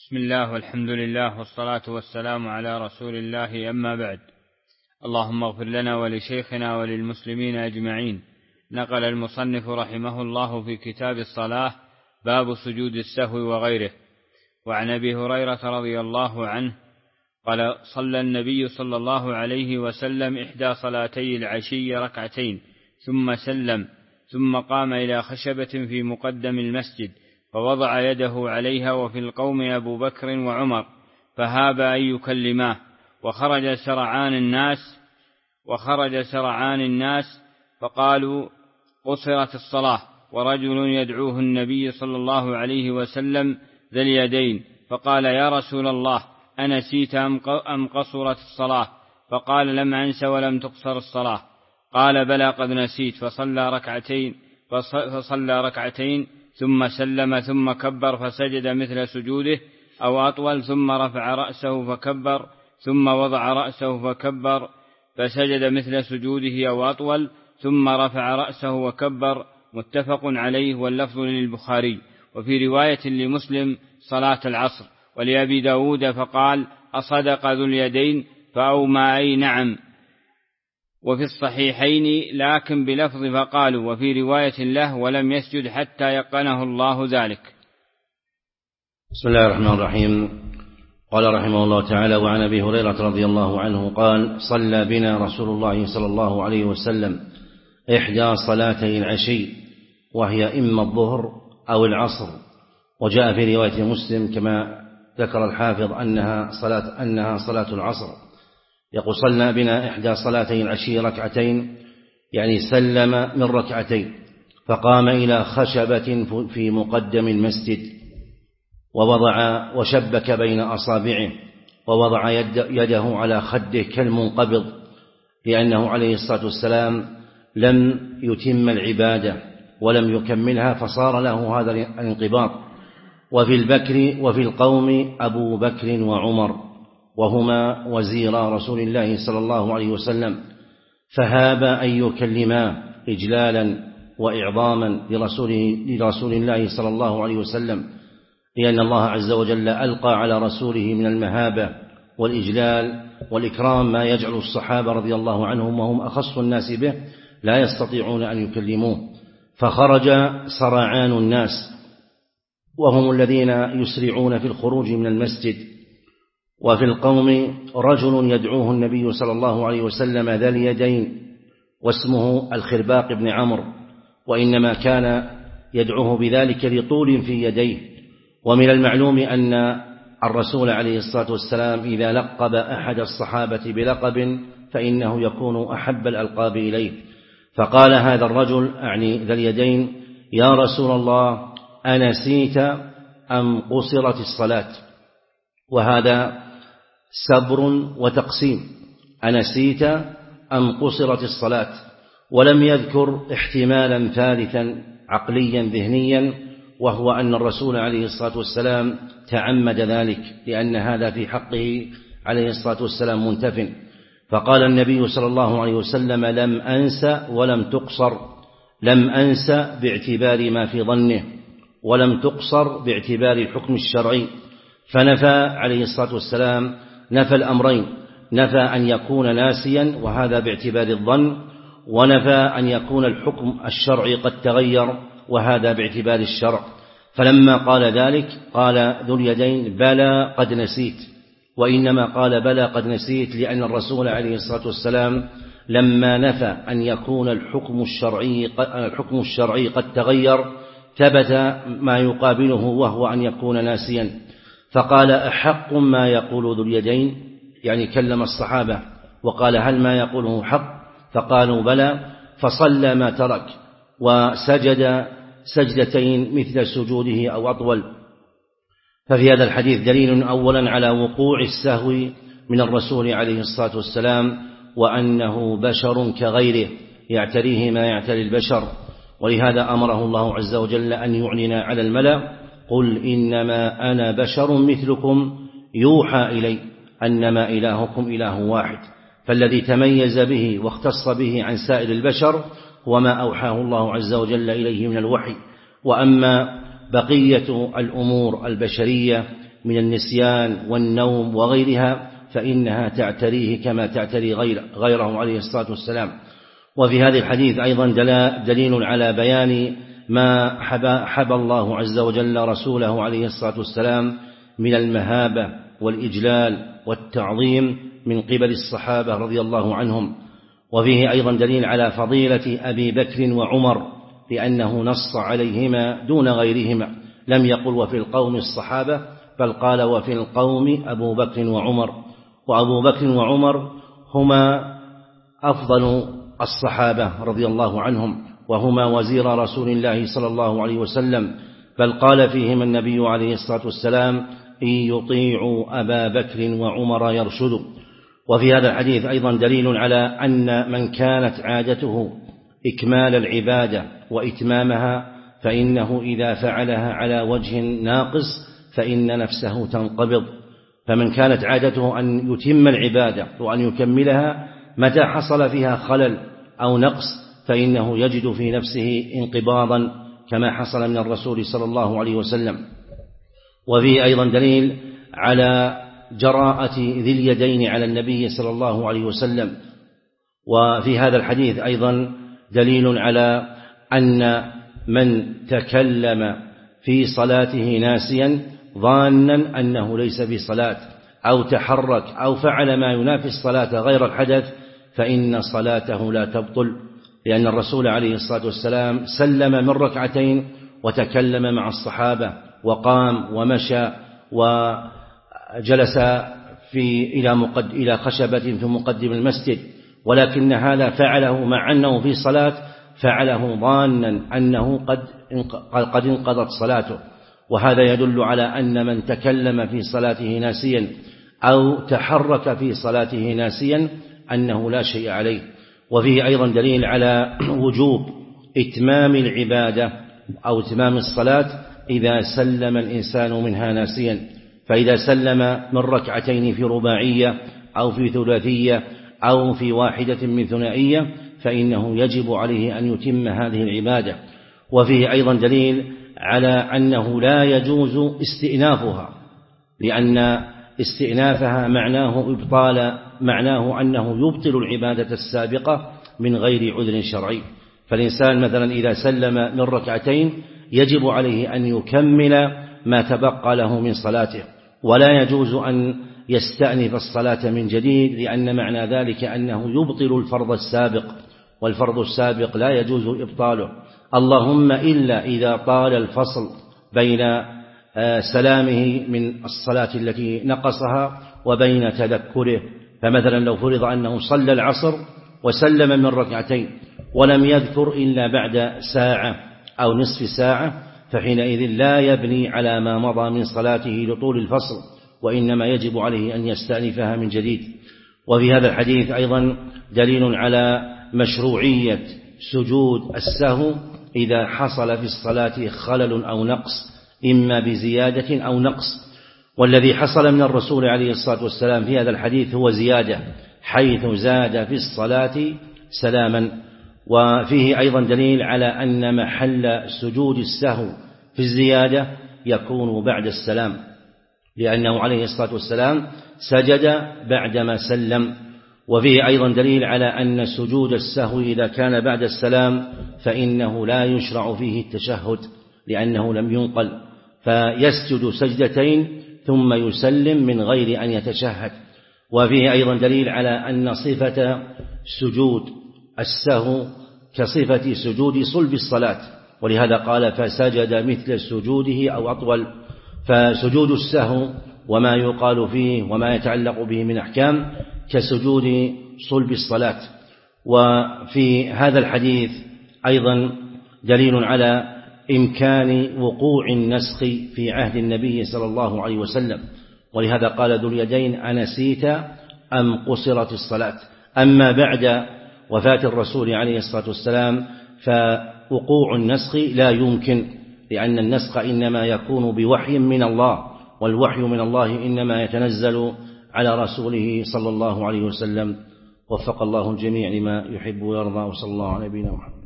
بسم الله والحمد لله والصلاة والسلام على رسول الله، أما بعد. اللهم اغفر لنا ولشيخنا وللمسلمين أجمعين. نقل المصنف رحمه الله في كتاب الصلاة باب سجود السهو وغيره. وعن أبي هريرة رضي الله عنه قال: صلى النبي صلى الله عليه وسلم إحدى صلاتي العشي ركعتين ثم سلم، ثم قام إلى خشبة في مقدم المسجد فوضع يده عليها، وفي القوم أبو بكر وعمر، فهاب أن يكلماه، وخرج سرعان الناس فقالوا: قصرت الصلاة. ورجل يدعوه النبي صلى الله عليه وسلم ذا اليدين، فقال: يا رسول الله، أنسيت أم قصرت الصلاة؟ فقال: لم أنس ولم تقصر الصلاة. قال: بلى قد نسيت. فصلى ركعتين ثم سلم، ثم كبر فسجد مثل سجوده أو أطول، ثم رفع رأسه فكبر، ثم وضع رأسه فكبر فسجد مثل سجوده أو أطول، ثم رفع رأسه وكبر. متفق عليه، واللفظ للبخاري. وفي رواية لمسلم صلاة العصر. ولأبي داود فقال: أصدق ذو اليدين؟ فأومى أي نعم. وفي الصحيحين لكن بلفظ فقالوا. وفي رواية له: ولم يسجد حتى يقنه الله ذلك. بسم الله الرحمن الرحيم. قال رحمه الله تعالى: وعن أبي هريرة رضي الله عنه قال: صلى بنا رسول الله صلى الله عليه وسلم إحدى صلاتي العشي، وهي إما الظهر أو العصر. وجاء في رواية مسلم كما ذكر الحافظ أنها صلاة العصر. يقول: صلى بنا إحدى صلاتي العشي ركعتين، يعني سلم من ركعتين، فقام إلى خشبة في مقدم المسجد وشبك بين أصابعه، ووضع يده على خده كالمنقبض، لأنه عليه الصلاة والسلام لم يتم العبادة ولم يكملها، فصار له هذا الانقباض. وفي البكر وفي القوم أبو بكر وعمر، وهما وزيرا رسول الله صلى الله عليه وسلم، فهاب أن يكلما إجلالا وإعظاما لرسول الله صلى الله عليه وسلم، لأن الله عز وجل ألقى على رسوله من المهابة والإجلال والإكرام ما يجعل الصحابة رضي الله عنهم وهم أخص الناس به لا يستطيعون أن يكلموه. فخرج سرعان الناس، وهم الذين يسرعون في الخروج من المسجد. وفي القوم رجل يدعوه النبي صلى الله عليه وسلم ذا اليدين، واسمه الخرباق بن عمرو، وإنما كان يدعوه بذلك لطول في يديه. ومن المعلوم أن الرسول عليه الصلاة والسلام إذا لقب أحد الصحابة بلقب فإنه يكون أحب الألقاب إليه. فقال هذا الرجل، أعني ذا اليدين: يا رسول الله، أنسيت أم قصرت الصلاة؟ وهذا سبر وتقسيم: أنسيت أم قصرت الصلاة؟ ولم يذكر احتمالا ثالثا عقليا ذهنيا، وهو أن الرسول عليه الصلاة والسلام تعمد ذلك، لأن هذا في حقه عليه الصلاة والسلام منتف. فقال النبي صلى الله عليه وسلم: لم أنس ولم تقصر. لم أنس باعتبار ما في ظنه، ولم تقصر باعتبار الحكم الشرعي. فنفى عليه الصلاة والسلام نفى الأمرين: نفى أن يكون ناسيا، وهذا باعتبار الظن، ونفى أن يكون الحكم الشرعي قد تغير، وهذا باعتبار الشرع. فلما قال ذلك قال ذو اليدين: بلى قد نسيت. وإنما قال بلى قد نسيت لأن الرسول عليه الصلاة والسلام لما نفى أن يكون الحكم الشرعي قد تغير، ثبت ما يقابله، وهو أن يكون ناسيا. فقال: أحق ما يقول ذو اليدين؟ يعني كلم الصحابة وقال: هل ما يقوله حق؟ فقالوا: بلى. فصلى ما ترك، وسجد سجدتين مثل سجوده أو أطول. ففي هذا الحديث دليل أولا على وقوع السهو من الرسول عليه الصلاة والسلام، وأنه بشر كغيره يعتريه ما يعتري البشر. ولهذا أمره الله عز وجل أن يعلن على الملأ: قل إنما أنا بشر مثلكم يوحى إلي أنما إلهكم إله واحد. فالذي تميز به واختص به عن سائر البشر هو ما أوحاه الله عز وجل إليه من الوحي. وأما بقية الأمور البشرية من النسيان والنوم وغيرها فإنها تعتريه كما تعتري غيره عليه الصلاة والسلام. وفي هذه الحديث أيضا دليل على بيان ما حب الله عز وجل رسوله عليه الصلاة والسلام من المهابة والإجلال والتعظيم من قبل الصحابة رضي الله عنهم. وفيه أيضا دليل على فضيلة أبي بكر وعمر لأنه نص عليهما دون غيرهما، لم يقل وفي القوم الصحابة بل قال وفي القوم أبو بكر وعمر. وأبو بكر وعمر هما أفضل الصحابة رضي الله عنهم، وهما وزير رسول الله صلى الله عليه وسلم، بل قال فيهما النبي عليه الصلاة والسلام إن يطيعوا أبا بكر وعمر يرشدوا. وفي هذا الحديث أيضا دليل على أن من كانت عادته إكمال العبادة وإتمامها فإنه إذا فعلها على وجه ناقص فإن نفسه تنقبض. فمن كانت عادته أن يتم العبادة وأن يكملها متى حصل فيها خلل أو نقص فإنه يجد في نفسه انقباضا كما حصل من الرسول صلى الله عليه وسلم. وفيه أيضا دليل على جراءة ذي اليدين على النبي صلى الله عليه وسلم. وفي هذا الحديث أيضا دليل على أن من تكلم في صلاته ناسيا ظانا أنه ليس بصلاة أو تحرك أو فعل ما ينافي الصلاة غير الحدث فإن صلاته لا تبطل، لأن الرسول عليه الصلاة والسلام سلم من ركعتين وتكلم مع الصحابة وقام ومشى وجلس إلى خشبة في مقدم المسجد، ولكن هذا فعله مع أنه في صلاة فعله ظانا أنه قد انقضت صلاته. وهذا يدل على أن من تكلم في صلاته ناسيا أو تحرك في صلاته ناسيا أنه لا شيء عليه. وفيه أيضا دليل على وجوب إتمام العبادة أو إتمام الصلاة إذا سلم الإنسان منها ناسيا، فإذا سلم من ركعتين في رباعية أو في ثلاثية أو في واحدة من ثنائية فإنه يجب عليه أن يتم هذه العبادة. وفيه أيضا دليل على أنه لا يجوز استئنافها، لأن استئنافها معناه أنه يبطل العبادة السابقة من غير عذر شرعي. فالإنسان مثلا إذا سلم من ركعتين يجب عليه أن يكمل ما تبقى له من صلاته، ولا يجوز أن يستأنف الصلاة من جديد، لأن معنى ذلك أنه يبطل الفرض السابق، والفرض السابق لا يجوز إبطاله، اللهم إلا إذا طال الفصل بين سلامه من الصلاة التي نقصها وبين تذكره. فمثلا لو فرض أنه صلى العصر وسلم من ركعتين ولم يذكر إلا بعد ساعة أو نصف ساعة فحينئذ لا يبني على ما مضى من صلاته لطول الفصل، وإنما يجب عليه أن يستأنفها من جديد. وفي هذا الحديث أيضا دليل على مشروعية سجود السهو إذا حصل في الصلاة خلل أو نقص إما بزيادة أو نقص. والذي حصل من الرسول عليه الصلاة والسلام في هذا الحديث هو زيادة، حيث زاد في الصلاة سلاما. وفيه أيضا دليل على أن محل سجود السهو في الزيادة يكون بعد السلام، لأنه عليه الصلاة والسلام سجد بعدما سلم. وفيه أيضا دليل على أن سجود السهو إذا كان بعد السلام فإنه لا يشرع فيه التشهد لأنه لم ينقل، فيسجد سجدتين ثم يسلم من غير أن يتشهد. وفيه أيضا دليل على أن صفة سجود السهو كصفة سجود صلب الصلاة، ولهذا قال فسجد مثل سجوده أو أطول. فسجود السهو وما يقال فيه وما يتعلق به من أحكام كسجود صلب الصلاة. وفي هذا الحديث أيضا دليل على إمكان وقوع النسخ في عهد النبي صلى الله عليه وسلم، ولهذا قال ذو اليدين أنسيت أم قصرت الصلاة. أما بعد وفاة الرسول عليه الصلاة والسلام فوقوع النسخ لا يمكن، لأن النسخ إنما يكون بوحي من الله، والوحي من الله إنما يتنزل على رسوله صلى الله عليه وسلم. وفق الله الجميع لما يحب ويرضى، وصلى الله على نبينا محمد.